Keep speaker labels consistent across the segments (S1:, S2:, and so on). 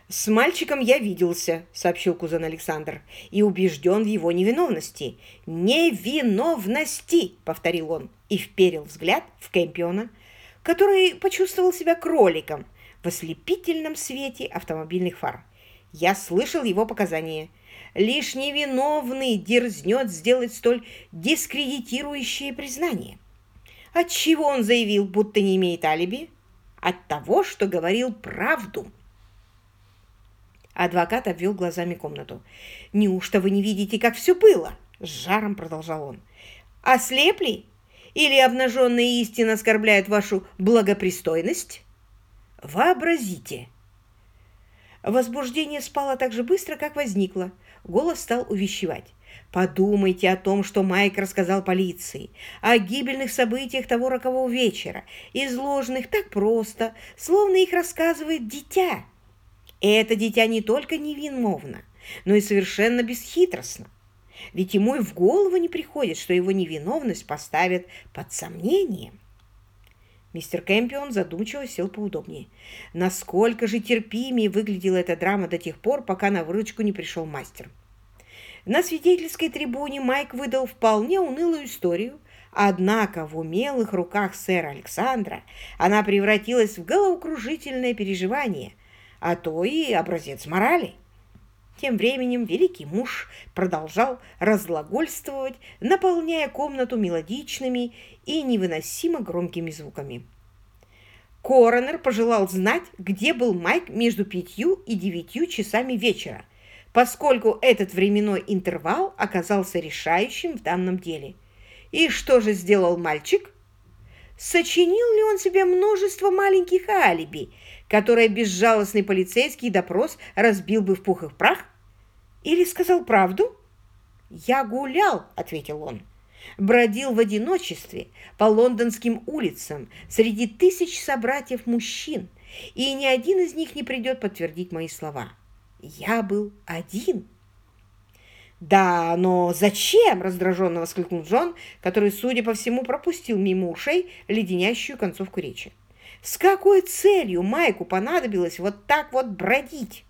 S1: «С мальчиком я виделся», — сообщил кузен Александр, «и убежден в его невиновности». «Невиновности!» — повторил он и вперил взгляд в Кэмпиона, который почувствовал себя кроликом в ослепительном свете автомобильных фар. Я слышал его показания. Лишь невиновный дерзнет сделать столь дискредитирующее признание. Отчего он заявил, будто не имеет алиби? От того, что говорил правду. Адвокат обвел глазами комнату. «Неужто вы не видите, как все было?» — с жаром продолжал он. «Ослепли? Или обнаженная истина оскорбляет вашу благопристойность? Вообразите!» Возбуждение спало так же быстро, как возникло. Голос стал увещевать. «Подумайте о том, что Майк рассказал полиции, о гибельных событиях того рокового вечера, изложенных так просто, словно их рассказывает дитя. Это дитя не только невиновно, но и совершенно бесхитростно. Ведь ему и в голову не приходит, что его невиновность поставят под сомнение». Мистер Кэмпион задумчиво сел поудобнее. Насколько же терпимее выглядела эта драма до тех пор, пока на выручку не пришел мастер. На свидетельской трибуне Майк выдал вполне унылую историю, однако в умелых руках сэра Александра она превратилась в головокружительное переживание, а то и образец морали. Тем временем великий муж продолжал разглагольствовать, наполняя комнату мелодичными и невыносимо громкими звуками. Коронер пожелал знать, где был Майк между 5 и 9 часами вечера, поскольку этот временной интервал оказался решающим в данном деле. И что же сделал мальчик? Сочинил ли он себе множество маленьких алиби, которое безжалостный полицейский допрос разбил бы в пух и в прах? Или сказал правду? «Я гулял», — ответил он, «бродил в одиночестве по лондонским улицам среди тысяч собратьев-мужчин, и ни один из них не придет подтвердить мои слова. Я был один». «Да, но зачем?» — раздраженно воскликнул Джон, который, судя по всему, пропустил мимо ушей леденящую концовку речи. «С какой целью Майку понадобилось вот так вот бродить?»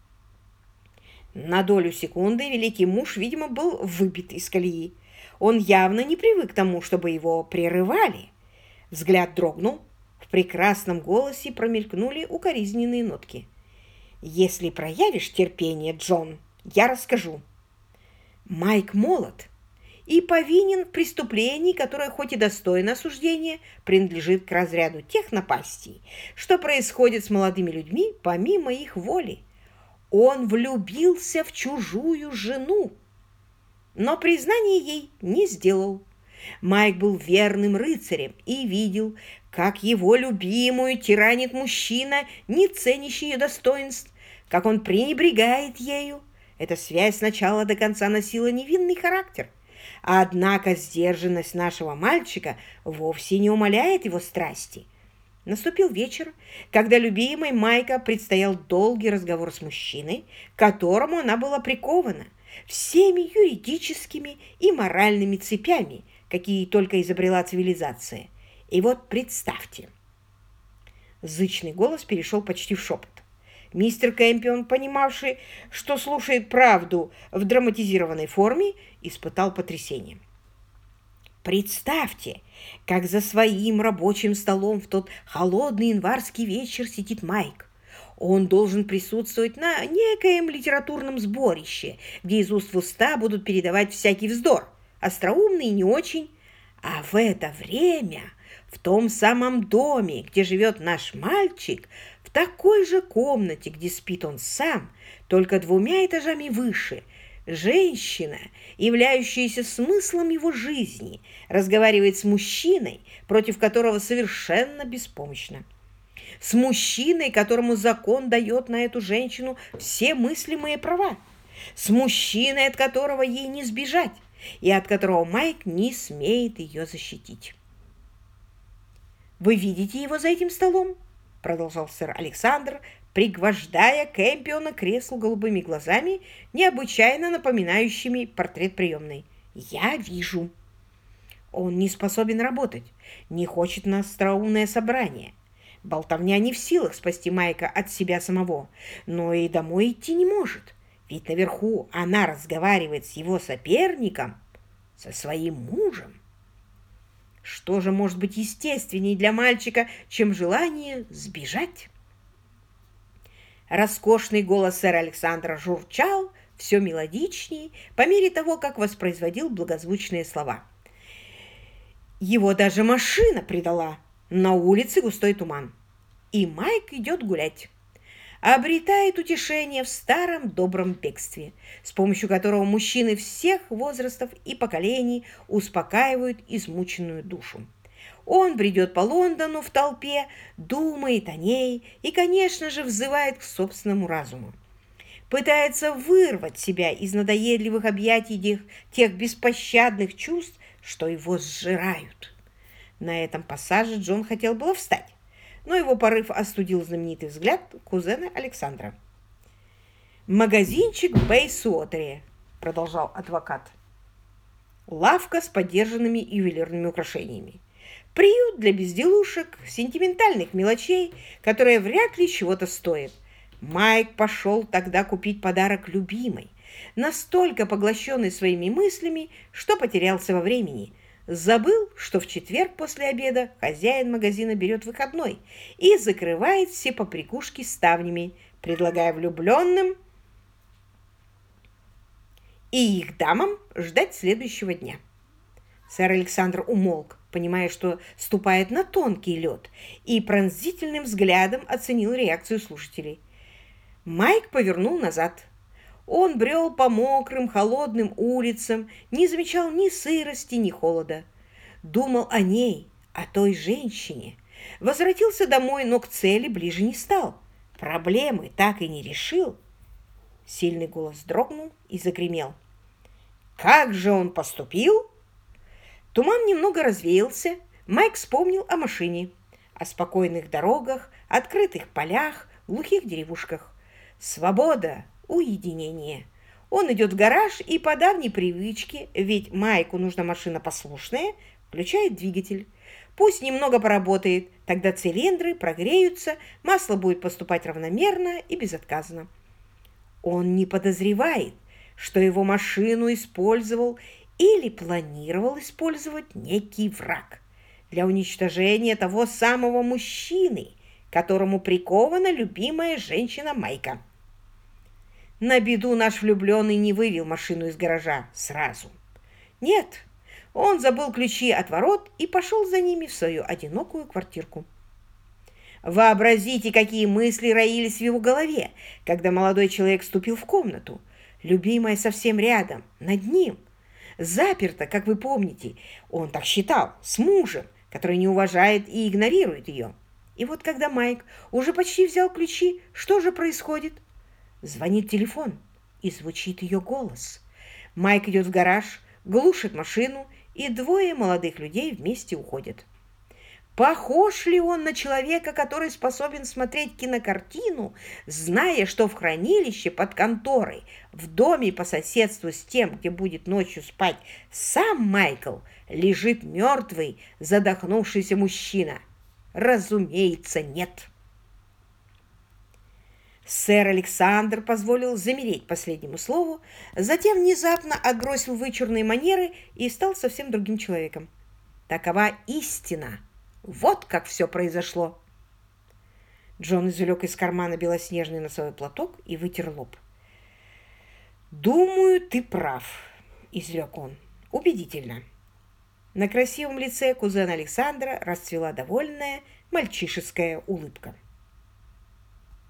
S1: На долю секунды великий муж, видимо, был выбит из колеи. Он явно не привык к тому, чтобы его прерывали. Взгляд дрогнул, в прекрасном голосе промелькнули укоризненные нотки. «Если проявишь терпение, Джон, я расскажу. Майк молод и повинен в преступлении, которое, хоть и достойно осуждения, принадлежит к разряду тех напастей, что происходит с молодыми людьми помимо их воли. Он влюбился в чужую жену, но признание ей не сделал. Майк был верным рыцарем и видел, как его любимую тиранит мужчина, не ценящий ее достоинств, как он пренебрегает ею. Эта связь с начала до конца носила невинный характер. Однако сдержанность нашего мальчика вовсе не умаляет его страсти. Наступил вечер, когда любимой Майка предстоял долгий разговор с мужчиной, к которому она была прикована всеми юридическими и моральными цепями, какие только изобрела цивилизация. И вот представьте. Зычный голос перешел почти в шепот. Мистер Кэмпион, понимавший, что слушает правду в драматизированной форме, испытал потрясение. Представьте, как за своим рабочим столом в тот холодный январский вечер сидит Майк. Он должен присутствовать на некоем литературном сборище, где из уст в уста будут передавать всякий вздор, остроумный и не очень. А в это время в том самом доме, где живет наш мальчик, в такой же комнате, где спит он сам, только 2 этажами выше, женщина, являющаяся смыслом его жизни, разговаривает с мужчиной, против которого совершенно беспомощна. С мужчиной, которому закон дает на эту женщину все мыслимые права. С мужчиной, от которого ей не сбежать, и от которого Майк не смеет ее защитить. «Вы видите его за этим столом?» — продолжал сэр Александр, пригвождая Кэмпиона к креслу голубыми глазами, необычайно напоминающими портрет приемной. «Я вижу. Он не способен работать, не хочет на остроумное собрание. Болтовня не в силах спасти Майка от себя самого, но и домой идти не может. Ведь наверху она разговаривает с его соперником, со своим мужем. Что же может быть естественнее для мальчика, чем желание сбежать? Роскошный голос сэра Александра журчал все мелодичнее по мере того, как воспроизводил благозвучные слова. Его даже машина предала. На улице густой туман. И Майк идет гулять. Обретает утешение в старом добром бегстве, с помощью которого мужчины всех возрастов и поколений успокаивают измученную душу. Он бредет по Лондону в толпе, думает о ней и, конечно же, взывает к собственному разуму. Пытается вырвать себя из надоедливых объятий тех беспощадных чувств, что его сжирают. На этом пассаже Джон хотел было встать, но его порыв остудил знаменитый взгляд кузена Александра. «Магазинчик Бейсуотери», — продолжал адвокат. «Лавка с подержанными ювелирными украшениями. Приют для безделушек, сентиментальных мелочей, которые вряд ли чего-то стоят. Майк пошел тогда купить подарок любимой, настолько поглощенный своими мыслями, что потерялся во времени. Забыл, что в четверг после обеда хозяин магазина берет выходной и закрывает все побрякушки ставнями, предлагая влюбленным и их дамам ждать следующего дня». Сэр Александр умолк, понимая, что ступает на тонкий лед, и пронзительным взглядом оценил реакцию слушателей. Майк повернул назад. Он брел по мокрым, холодным улицам, не замечал ни сырости, ни холода. Думал о ней, о той женщине. Возвратился домой, но к цели ближе не стал. Проблемы так и не решил. Сильный голос дрогнул и загремел. Как же он поступил? Туман немного развеялся. Майк вспомнил о машине, о спокойных дорогах, открытых полях, глухих деревушках. Свобода, уединение. Он идет в гараж и по давней привычке, ведь Майку нужна машина послушная, включает двигатель. Пусть немного поработает, тогда цилиндры прогреются, масло будет поступать равномерно и безотказно. Он не подозревает, что его машину использовал или планировал использовать некий враг для уничтожения того самого мужчины, которому прикована любимая женщина Майка. На беду наш влюбленный не вывел машину из гаража сразу. Нет, он забыл ключи от ворот и пошел за ними в свою одинокую квартирку. Вообразите, какие мысли роились в его голове, когда молодой человек вступил в комнату. Любимая совсем рядом, над ним. Заперта, как вы помните, он так считал, с мужем, который не уважает и игнорирует ее. И вот когда Майк уже почти взял ключи, что же происходит? Звонит телефон, и звучит ее голос. Майк идет в гараж, глушит машину, и двое молодых людей вместе уходят. Похож ли он на человека, который способен смотреть кинокартину, зная, что в хранилище под конторой, в доме по соседству с тем, где будет ночью спать сам Майкл, лежит мертвый, задохнувшийся мужчина? Разумеется, нет. Сэр Александр позволил замереть последнему слову, затем внезапно отбросил вычурные манеры и стал совсем другим человеком. Такова истина. Вот как все произошло. Джон извлек из кармана белоснежный носовой платок и вытер лоб. «Думаю, ты прав», — изрек он. «Убедительно». На красивом лице кузена Александра расцвела довольная мальчишеская улыбка.